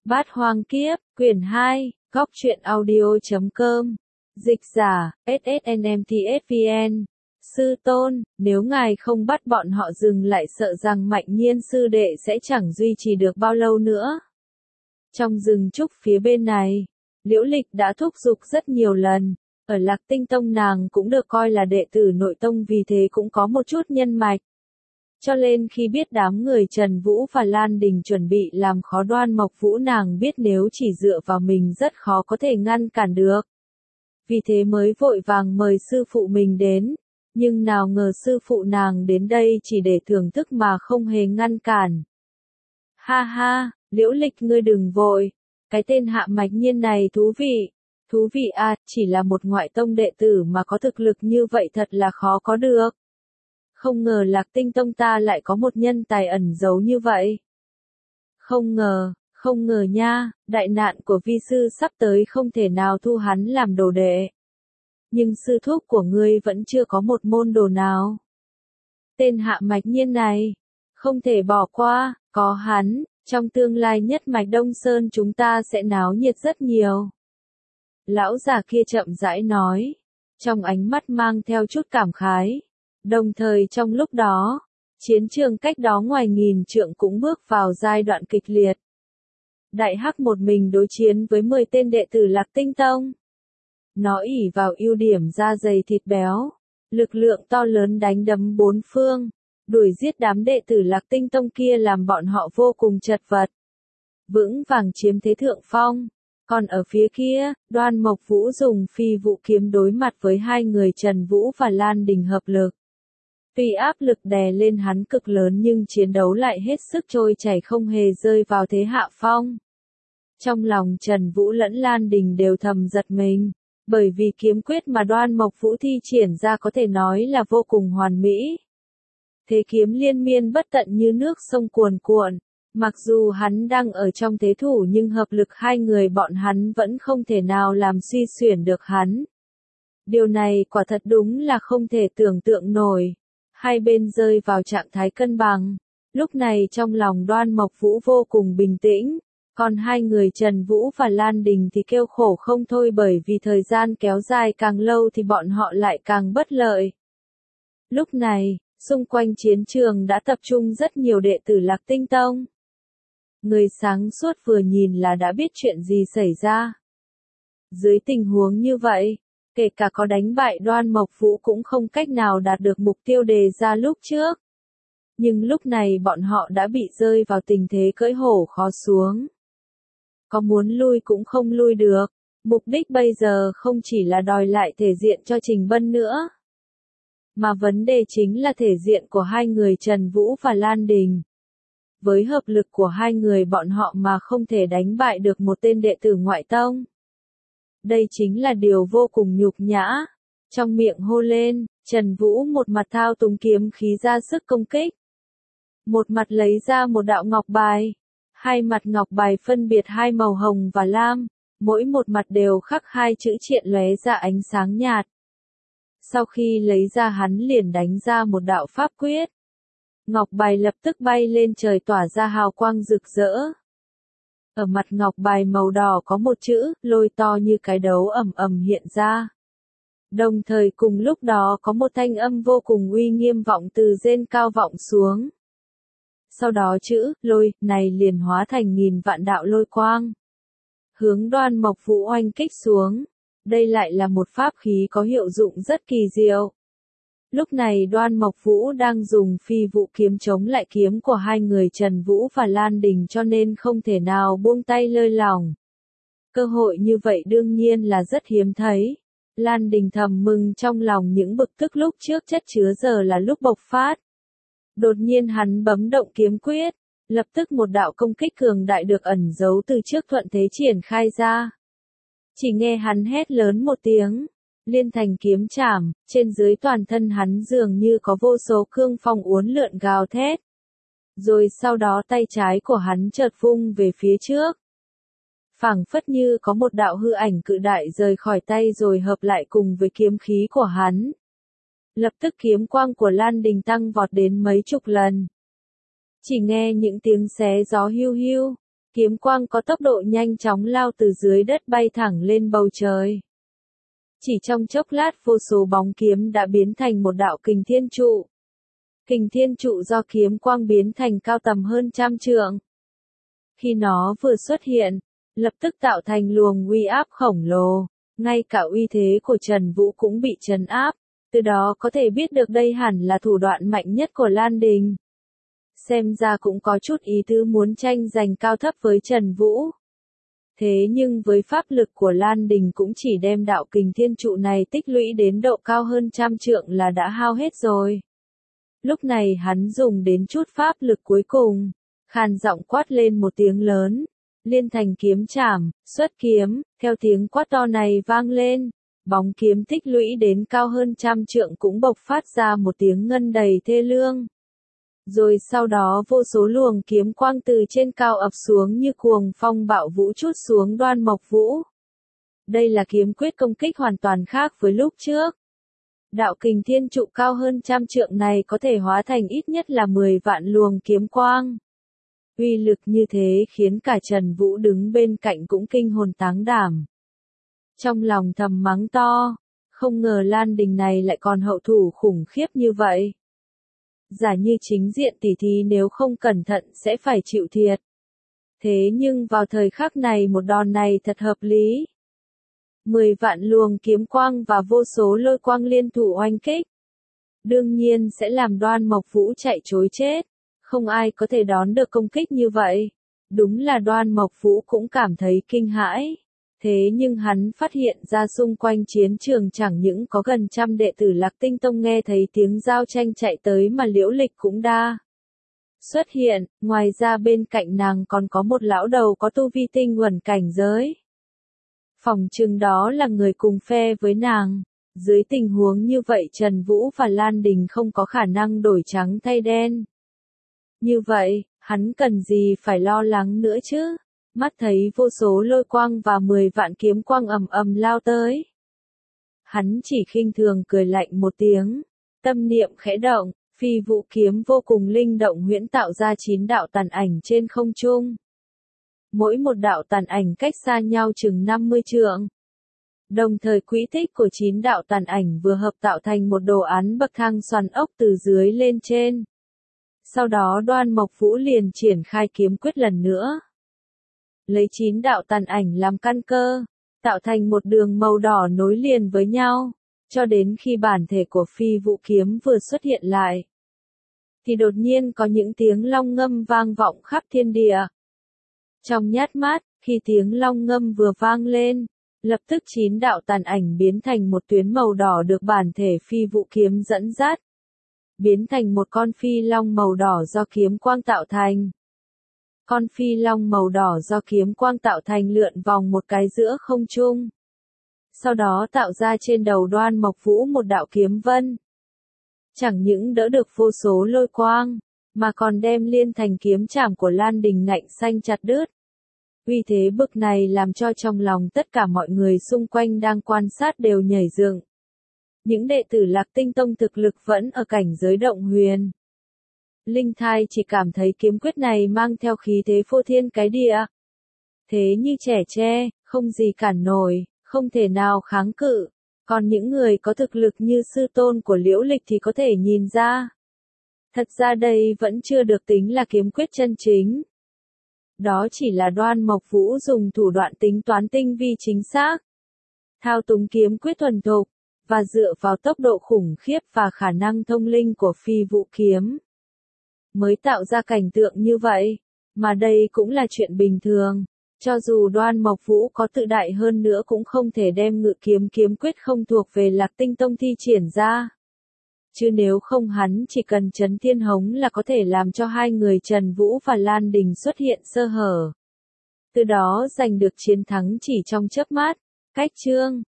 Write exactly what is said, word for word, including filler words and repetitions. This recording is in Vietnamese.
Bát Hoang Kiếp, quyển hai, góc truyện audio.com. Dịch giả, ét ét en em tê ét vê en. Sư tôn, nếu ngài không bắt bọn họ dừng lại sợ rằng Mạnh Nhiên sư đệ sẽ chẳng duy trì được bao lâu nữa. Trong rừng trúc phía bên này, Liễu Lịch đã thúc giục rất nhiều lần. Ở Lạc Tinh Tông nàng cũng được coi là đệ tử nội tông, vì thế cũng có một chút nhân mạch. Cho nên khi biết đám người Trần Vũ và Lan Đình chuẩn bị làm khó Đoan Mộc Vũ, nàng biết nếu chỉ dựa vào mình rất khó có thể ngăn cản được. Vì thế mới vội vàng mời sư phụ mình đến. Nhưng nào ngờ sư phụ nàng đến đây chỉ để thưởng thức mà không hề ngăn cản. Ha ha, Liễu Lịch ngươi đừng vội. Cái tên Hạ Mạch Nhiên này thú vị. Thú vị à, chỉ là một ngoại tông đệ tử mà có thực lực như vậy thật là khó có được. Không ngờ Lạc Tinh Tông ta lại có một nhân tài ẩn giấu như vậy. Không ngờ, không ngờ nha, đại nạn của vi sư sắp tới không thể nào thu hắn làm đồ đệ. Nhưng sư thúc của ngươi vẫn chưa có một môn đồ nào. Tên Hạ Mạch Nhiên này, không thể bỏ qua, có hắn, trong tương lai nhất mạch Đông Sơn chúng ta sẽ náo nhiệt rất nhiều. Lão già kia chậm rãi nói, trong ánh mắt mang theo chút cảm khái. Đồng thời trong lúc đó, chiến trường cách đó ngoài nghìn trượng cũng bước vào giai đoạn kịch liệt. Đại Hắc một mình đối chiến với mười tên đệ tử Lạc Tinh Tông. Nó ỷ vào ưu điểm da dày thịt béo, lực lượng to lớn đánh đấm bốn phương, đuổi giết đám đệ tử Lạc Tinh Tông kia làm bọn họ vô cùng chật vật. Vững vàng chiếm thế thượng phong. Còn ở phía kia, Đoan Mộc Vũ dùng phi vụ kiếm đối mặt với hai người Trần Vũ và Lan Đình hợp lực. Tuy áp lực đè lên hắn cực lớn nhưng chiến đấu lại hết sức trôi chảy, không hề rơi vào thế hạ phong. Trong lòng Trần Vũ lẫn Lan Đình đều thầm giật mình, bởi vì kiếm quyết mà Đoan Mộc Vũ thi triển ra có thể nói là vô cùng hoàn mỹ. Thế kiếm liên miên bất tận như nước sông cuồn cuộn, mặc dù hắn đang ở trong thế thủ nhưng hợp lực hai người bọn hắn vẫn không thể nào làm suy xuyển được hắn. Điều này quả thật đúng là không thể tưởng tượng nổi. Hai bên rơi vào trạng thái cân bằng. Lúc này trong lòng Đoan Mộc Vũ vô cùng bình tĩnh, còn hai người Trần Vũ và Lan Đình thì kêu khổ không thôi, bởi vì thời gian kéo dài càng lâu thì bọn họ lại càng bất lợi. Lúc này, xung quanh chiến trường đã tập trung rất nhiều đệ tử Lạc Tinh Tông. Người sáng suốt vừa nhìn là đã biết chuyện gì xảy ra. Dưới tình huống như vậy, kể cả có đánh bại Đoan Mộc Vũ cũng không cách nào đạt được mục tiêu đề ra lúc trước. Nhưng lúc này bọn họ đã bị rơi vào tình thế cưỡi hổ khó xuống. Có muốn lui cũng không lui được. Mục đích bây giờ không chỉ là đòi lại thể diện cho Trình Bân nữa, mà vấn đề chính là thể diện của hai người Trần Vũ và Lan Đình. Với hợp lực của hai người bọn họ mà không thể đánh bại được một tên đệ tử ngoại tông. Đây chính là điều vô cùng nhục nhã. Trong miệng hô lên, Trần Vũ một mặt thao túng kiếm khí ra sức công kích. Một mặt lấy ra một đạo ngọc bài. Hai mặt ngọc bài phân biệt hai màu hồng và lam, mỗi một mặt đều khắc hai chữ triện lóe ra ánh sáng nhạt. Sau khi lấy ra hắn liền đánh ra một đạo pháp quyết. Ngọc bài lập tức bay lên trời tỏa ra hào quang rực rỡ. Ở mặt ngọc bài màu đỏ có một chữ, lôi to như cái đấu ầm ầm hiện ra. Đồng thời cùng lúc đó có một thanh âm vô cùng uy nghiêm vọng từ trên cao vọng xuống. Sau đó chữ, lôi, này liền hóa thành nghìn vạn đạo lôi quang. Hướng Đoan Mộc Vũ oanh kích xuống. Đây lại là một pháp khí có hiệu dụng rất kỳ diệu. Lúc này Đoan Mộc Vũ đang dùng phi vụ kiếm chống lại kiếm của hai người Trần Vũ và Lan Đình, cho nên không thể nào buông tay lơi lỏng. Cơ hội như vậy đương nhiên là rất hiếm thấy. Lan Đình thầm mừng trong lòng, những bực tức lúc trước chất chứa giờ là lúc bộc phát. Đột nhiên hắn bấm động kiếm quyết, lập tức một đạo công kích cường đại được ẩn giấu từ trước thuận thế triển khai ra. Chỉ nghe hắn hét lớn một tiếng, liên thành kiếm chảm, trên dưới toàn thân hắn dường như có vô số cương phong uốn lượn gào thét. Rồi sau đó tay trái của hắn chợt vung về phía trước. Phảng phất như có một đạo hư ảnh cự đại rời khỏi tay rồi hợp lại cùng với kiếm khí của hắn. Lập tức kiếm quang của Lan Đình tăng vọt đến mấy chục lần. Chỉ nghe những tiếng xé gió hiu hiu, Kiếm quang có tốc độ nhanh chóng lao từ dưới đất bay thẳng lên bầu trời. Chỉ trong chốc lát vô số bóng kiếm đã biến thành một đạo kình thiên trụ. Kình thiên trụ do kiếm quang biến thành cao tầm hơn trăm trượng. Khi nó vừa xuất hiện, lập tức tạo thành luồng uy áp khổng lồ, ngay cả uy thế của Trần Vũ cũng bị trấn áp, từ đó có thể biết được đây hẳn là thủ đoạn mạnh nhất của Lan Đình. Xem ra cũng có chút ý tứ muốn tranh giành cao thấp với Trần Vũ. Thế nhưng với pháp lực của Lan Đình cũng chỉ đem đạo kình thiên trụ này tích lũy đến độ cao hơn trăm trượng là đã hao hết rồi. Lúc này hắn dùng đến chút pháp lực cuối cùng, khàn giọng quát lên một tiếng lớn, liên thành kiếm trảm, xuất kiếm, theo tiếng quát to này vang lên, bóng kiếm tích lũy đến cao hơn trăm trượng cũng bộc phát ra một tiếng ngân đầy thê lương. Rồi sau đó vô số luồng kiếm quang từ trên cao ập xuống như cuồng phong bạo vũ trút xuống Đoan Mộc Vũ. Đây là kiếm quyết công kích hoàn toàn khác với lúc trước. Đạo kình thiên trụ cao hơn trăm trượng này có thể hóa thành ít nhất là mười vạn luồng kiếm quang. Uy lực như thế khiến cả Trần Vũ đứng bên cạnh cũng kinh hồn táng đảm. Trong lòng thầm mắng to, không ngờ Lan Đình này lại còn hậu thủ khủng khiếp như vậy. Giả như chính diện tỉ thí nếu không cẩn thận sẽ phải chịu thiệt. Thế nhưng vào thời khắc này một đòn này thật hợp lý. Mười vạn luồng kiếm quang và vô số lôi quang liên thủ oanh kích. Đương nhiên sẽ làm Đoan Mộc Vũ chạy trối chết. Không ai có thể đón được công kích như vậy. Đúng là Đoan Mộc Vũ cũng cảm thấy kinh hãi. Thế nhưng hắn phát hiện ra xung quanh chiến trường chẳng những có gần trăm đệ tử Lạc Tinh Tông nghe thấy tiếng giao tranh chạy tới mà Liễu Lịch cũng đa xuất hiện, ngoài ra bên cạnh nàng còn có một lão đầu có tu vi tinh uẩn cảnh giới. Phòng chừng đó là người cùng phe với nàng. Dưới tình huống như vậy Trần Vũ và Lan Đình không có khả năng đổi trắng thay đen. Như vậy, hắn cần gì phải lo lắng nữa chứ? Mắt thấy vô số lôi quang và mười vạn kiếm quang ầm ầm lao tới. Hắn chỉ khinh thường cười lạnh một tiếng, tâm niệm khẽ động, phi vũ kiếm vô cùng linh động huyễn tạo ra chín đạo tàn ảnh trên không trung. Mỗi một đạo tàn ảnh cách xa nhau chừng năm mươi trượng. Đồng thời quỹ tích của chín đạo tàn ảnh vừa hợp tạo thành một đồ án bậc thang xoắn ốc từ dưới lên trên. Sau đó Đoan Mộc Vũ liền triển khai kiếm quyết lần nữa. Lấy chín đạo tàn ảnh làm căn cơ, tạo thành một đường màu đỏ nối liền với nhau, cho đến khi bản thể của phi vũ kiếm vừa xuất hiện lại. Thì đột nhiên có những tiếng long ngâm vang vọng khắp thiên địa. Trong nhát mắt, khi tiếng long ngâm vừa vang lên, lập tức chín đạo tàn ảnh biến thành một tuyến màu đỏ được bản thể phi vũ kiếm dẫn dắt. Biến thành một con phi long màu đỏ do kiếm quang tạo thành. Con phi long màu đỏ do kiếm quang tạo thành lượn vòng một cái giữa không trung. Sau đó tạo ra trên đầu Đoan Mộc Vũ một đạo kiếm vân. Chẳng những đỡ được vô số lôi quang, mà còn đem liên thành kiếm trảm của Lan Đình ngạnh xanh chặt đứt. Uy thế bực này làm cho trong lòng tất cả mọi người xung quanh đang quan sát đều nhảy dựng. Những đệ tử Lạc Tinh Tông thực lực vẫn ở cảnh giới động huyền. Linh Thai chỉ cảm thấy kiếm quyết này mang theo khí thế phô thiên cái địa. Thế như trẻ tre, không gì cản nổi, không thể nào kháng cự. Còn những người có thực lực như sư tôn của Liễu Lịch thì có thể nhìn ra. Thật ra đây vẫn chưa được tính là kiếm quyết chân chính. Đó chỉ là Đoan Mộc Vũ dùng thủ đoạn tính toán tinh vi chính xác. Thao túng kiếm quyết thuần thục, và dựa vào tốc độ khủng khiếp và khả năng thông linh của phi vũ kiếm. Mới tạo ra cảnh tượng như vậy, mà đây cũng là chuyện bình thường. Cho dù Đoan Mộc Vũ có tự đại hơn nữa cũng không thể đem ngự kiếm kiếm quyết không thuộc về Lạc Tinh Tông thi triển ra. Chứ nếu không hắn chỉ cần chấn thiên hống là có thể làm cho hai người Trần Vũ và Lan Đình xuất hiện sơ hở. Từ đó giành được chiến thắng chỉ trong chớp mắt. Cách chương